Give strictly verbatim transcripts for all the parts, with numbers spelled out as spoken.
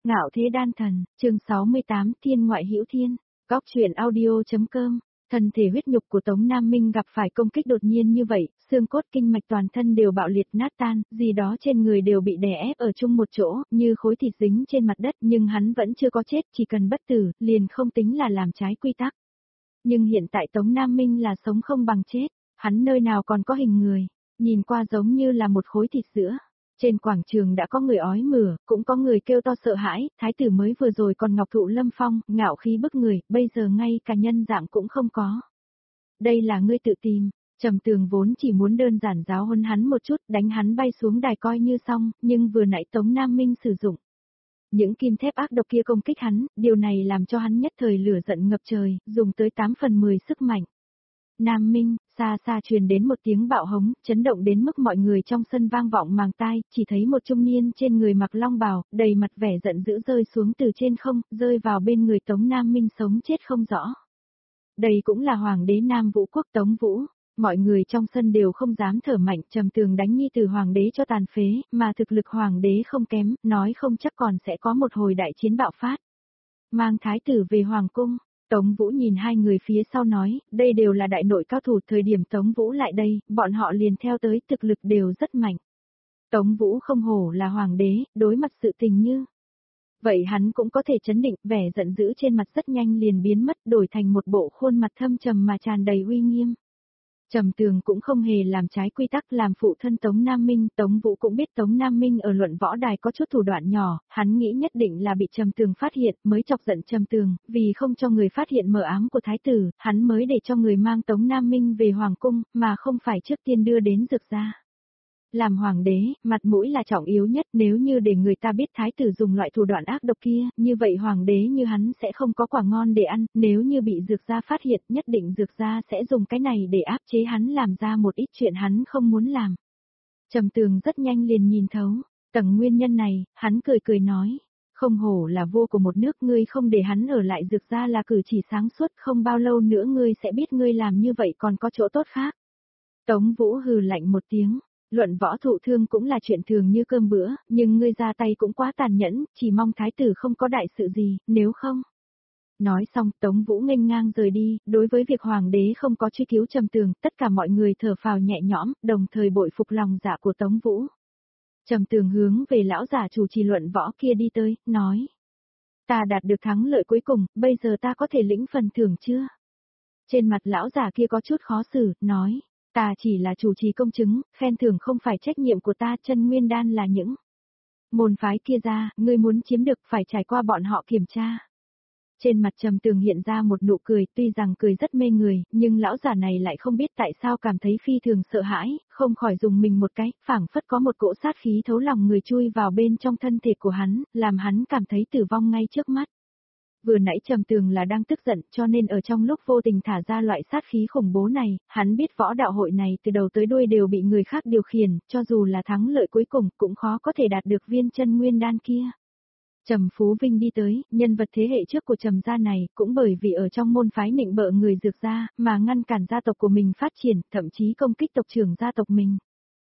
Ngạo thế đan thần, chương sáu mươi tám Thiên ngoại hữu thiên, góc truyện audio.com. Thân thể huyết nhục của Tống Nam Minh gặp phải công kích đột nhiên như vậy, xương cốt kinh mạch toàn thân đều bạo liệt nát tan, gì đó trên người đều bị đè ép ở chung một chỗ, như khối thịt dính trên mặt đất, nhưng hắn vẫn chưa có chết, chỉ cần bất tử, liền không tính là làm trái quy tắc. Nhưng hiện tại Tống Nam Minh là sống không bằng chết, hắn nơi nào còn có hình người, nhìn qua giống như là một khối thịt sữa. Trên quảng trường đã có người ói mửa, cũng có người kêu to sợ hãi, thái tử mới vừa rồi còn ngọc thụ lâm phong, ngạo khí bức người, bây giờ ngay cả nhân dạng cũng không có. Đây là ngươi tự tìm, Trầm Tường vốn chỉ muốn đơn giản giáo huấn hắn một chút, đánh hắn bay xuống đài coi như xong, nhưng vừa nãy Tống Nam Minh sử dụng những kim thép ác độc kia công kích hắn, điều này làm cho hắn nhất thời lửa giận ngập trời, dùng tới tám phần mười sức mạnh. Nam Minh, xa xa truyền đến một tiếng bạo hống, chấn động đến mức mọi người trong sân vang vọng màng tai, chỉ thấy một trung niên trên người mặc long bào, đầy mặt vẻ giận dữ rơi xuống từ trên không, rơi vào bên người Tống Nam Minh sống chết không rõ. Đây cũng là hoàng đế Nam Vũ quốc Tống Vũ, mọi người trong sân đều không dám thở mạnh, Trầm Tường đánh nhi từ hoàng đế cho tàn phế, mà thực lực hoàng đế không kém, nói không chắc còn sẽ có một hồi đại chiến bạo phát. Mang thái tử về hoàng cung. Tống Vũ nhìn hai người phía sau nói, đây đều là đại nội cao thủ, thời điểm Tống Vũ lại đây, bọn họ liền theo tới, thực lực đều rất mạnh. Tống Vũ không hổ là hoàng đế, đối mặt sự tình như vậy hắn cũng có thể chấn định, vẻ giận dữ trên mặt rất nhanh liền biến mất, đổi thành một bộ khuôn mặt thâm trầm mà tràn đầy uy nghiêm. Trầm Tường cũng không hề làm trái quy tắc, làm phụ thân Tống Nam Minh, Tống Vũ cũng biết Tống Nam Minh ở luận võ đài có chút thủ đoạn nhỏ, hắn nghĩ nhất định là bị Trầm Tường phát hiện, mới chọc giận Trầm Tường, vì không cho người phát hiện mờ ám của thái tử, hắn mới để cho người mang Tống Nam Minh về hoàng cung, mà không phải trước tiên đưa đến Dược gia. Làm hoàng đế, mặt mũi là trọng yếu nhất, nếu như để người ta biết thái tử dùng loại thủ đoạn ác độc kia, như vậy hoàng đế như hắn sẽ không có quả ngon để ăn, nếu như bị Dược gia phát hiện, nhất định Dược gia sẽ dùng cái này để áp chế hắn làm ra một ít chuyện hắn không muốn làm. Trầm Tường rất nhanh liền nhìn thấu, tầng nguyên nhân này, hắn cười cười nói, không hổ là vua của một nước, ngươi không để hắn ở lại Dược gia là cử chỉ sáng suốt, không bao lâu nữa ngươi sẽ biết ngươi làm như vậy còn có chỗ tốt khác. Tống Vũ hừ lạnh một tiếng. Luận võ thụ thương cũng là chuyện thường như cơm bữa, nhưng ngươi ra tay cũng quá tàn nhẫn, chỉ mong thái tử không có đại sự gì, nếu không. Nói xong, Tống Vũ nghênh ngang rời đi, đối với việc hoàng đế không có truy cứu Trầm Tường, tất cả mọi người thở phào nhẹ nhõm, đồng thời bội phục lòng dạ của Tống Vũ. Trầm Tường hướng về lão giả chủ trì luận võ kia đi tới, nói. Ta đạt được thắng lợi cuối cùng, bây giờ ta có thể lĩnh phần thưởng chưa? Trên mặt lão giả kia có chút khó xử, nói. Ta chỉ là chủ trì công chứng, khen thưởng không phải trách nhiệm của ta, chân nguyên đan là những môn phái kia ra, ngươi muốn chiếm được phải trải qua bọn họ kiểm tra. Trên mặt Trầm Tường hiện ra một nụ cười, tuy rằng cười rất mê người, nhưng lão giả này lại không biết tại sao cảm thấy phi thường sợ hãi, không khỏi dùng mình một cái, phảng phất có một cỗ sát khí thấu lòng người chui vào bên trong thân thể của hắn, làm hắn cảm thấy tử vong ngay trước mắt. Vừa nãy Trầm Tường là đang tức giận, cho nên ở trong lúc vô tình thả ra loại sát khí khủng bố này, hắn biết võ đạo hội này từ đầu tới đuôi đều bị người khác điều khiển, cho dù là thắng lợi cuối cùng cũng khó có thể đạt được viên chân nguyên đan kia. Trầm Phú Vinh đi tới, nhân vật thế hệ trước của Trầm gia này, cũng bởi vì ở trong môn phái nịnh bợ người Dược gia, mà ngăn cản gia tộc của mình phát triển, thậm chí công kích tộc trưởng gia tộc mình.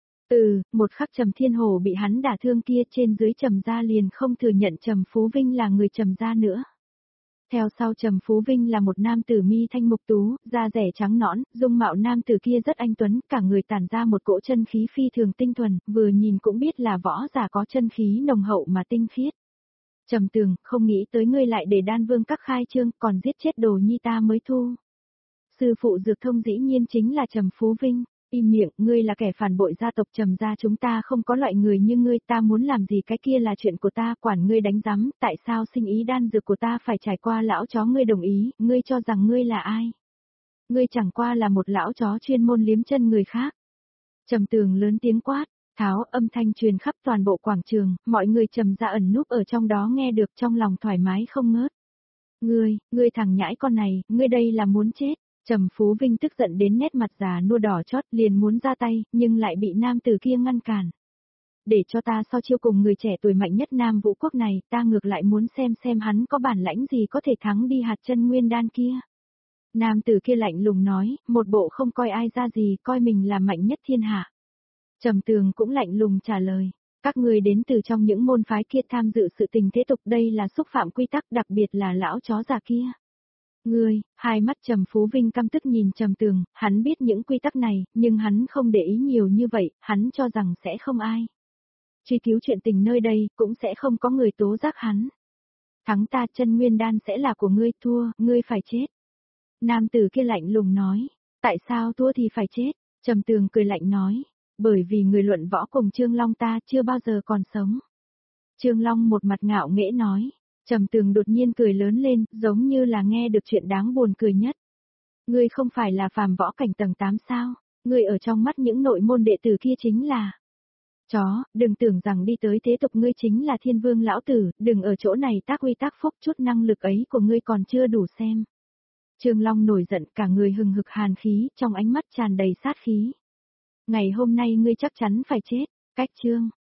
Ừ, một khắc Trầm Thiên Hồ bị hắn đả thương kia, trên dưới Trầm gia liền không thừa nhận Trầm Phú Vinh là người Trầm gia nữa. Theo sau Trầm Phú Vinh là một nam tử mi thanh mục tú, da rẻ trắng nõn, dung mạo nam tử kia rất anh tuấn, cả người tản ra một cỗ chân khí phi thường tinh thuần, vừa nhìn cũng biết là võ giả có chân khí nồng hậu mà tinh khiết. Trầm Tường, không nghĩ tới ngươi lại để Đan Vương các khai trương, còn giết chết đồ nhi ta mới thu. Sư phụ Dược Thông dĩ nhiên chính là Trầm Phú Vinh. Im miệng, ngươi là kẻ phản bội gia tộc Trầm gia, chúng ta không có loại người như ngươi, ta muốn làm gì cái kia là chuyện của ta, quản ngươi đánh rắm, tại sao sinh ý đan dược của ta phải trải qua lão chó ngươi đồng ý, ngươi cho rằng ngươi là ai? Ngươi chẳng qua là một lão chó chuyên môn liếm chân người khác. Trầm Tường lớn tiếng quát, tháo, âm thanh truyền khắp toàn bộ quảng trường, mọi người Trầm gia ẩn núp ở trong đó nghe được, trong lòng thoải mái không ngớt. Ngươi, ngươi thằng nhãi con này, ngươi đây là muốn chết. Trầm Phú Vinh tức giận đến nét mặt già nua đỏ chót, liền muốn ra tay, nhưng lại bị nam tử kia ngăn cản. Để cho ta so chiêu cùng người trẻ tuổi mạnh nhất Nam Vũ quốc này, ta ngược lại muốn xem xem hắn có bản lãnh gì có thể thắng đi hạt chân nguyên đan kia. Nam tử kia lạnh lùng nói, một bộ không coi ai ra gì, coi mình là mạnh nhất thiên hạ. Trầm Tường cũng lạnh lùng trả lời, Các ngươi đến từ trong những môn phái kia tham dự sự tình thế tục, đây là xúc phạm quy tắc, đặc biệt là lão chó già kia. Ngươi, hai mắt Trầm Phú Vinh căm tức nhìn Trầm Tường, hắn biết những quy tắc này, nhưng hắn không để ý nhiều như vậy, hắn cho rằng sẽ không ai truy cứu chuyện tình nơi đây, cũng sẽ không có người tố giác hắn. Thắng ta, chân nguyên đan sẽ là của ngươi, thua, ngươi phải chết. Nam tử kia lạnh lùng nói, tại sao thua thì phải chết? Trầm Tường cười lạnh nói, bởi vì người luận võ cùng Trương Long ta chưa bao giờ còn sống. Trương Long một mặt ngạo nghễ nói, Trầm Tường đột nhiên cười lớn lên, giống như là nghe được chuyện đáng buồn cười nhất. Ngươi không phải là phàm võ cảnh tầng tám sao? Ngươi ở trong mắt những nội môn đệ tử kia chính là chó, đừng tưởng rằng đi tới thế tục ngươi chính là thiên vương lão tử, đừng ở chỗ này tác uy tác phúc, chút năng lực ấy của ngươi còn chưa đủ xem. Trương Long nổi giận, cả người hừng hực hàn khí, trong ánh mắt tràn đầy sát khí. Ngày hôm nay ngươi chắc chắn phải chết, cách chương.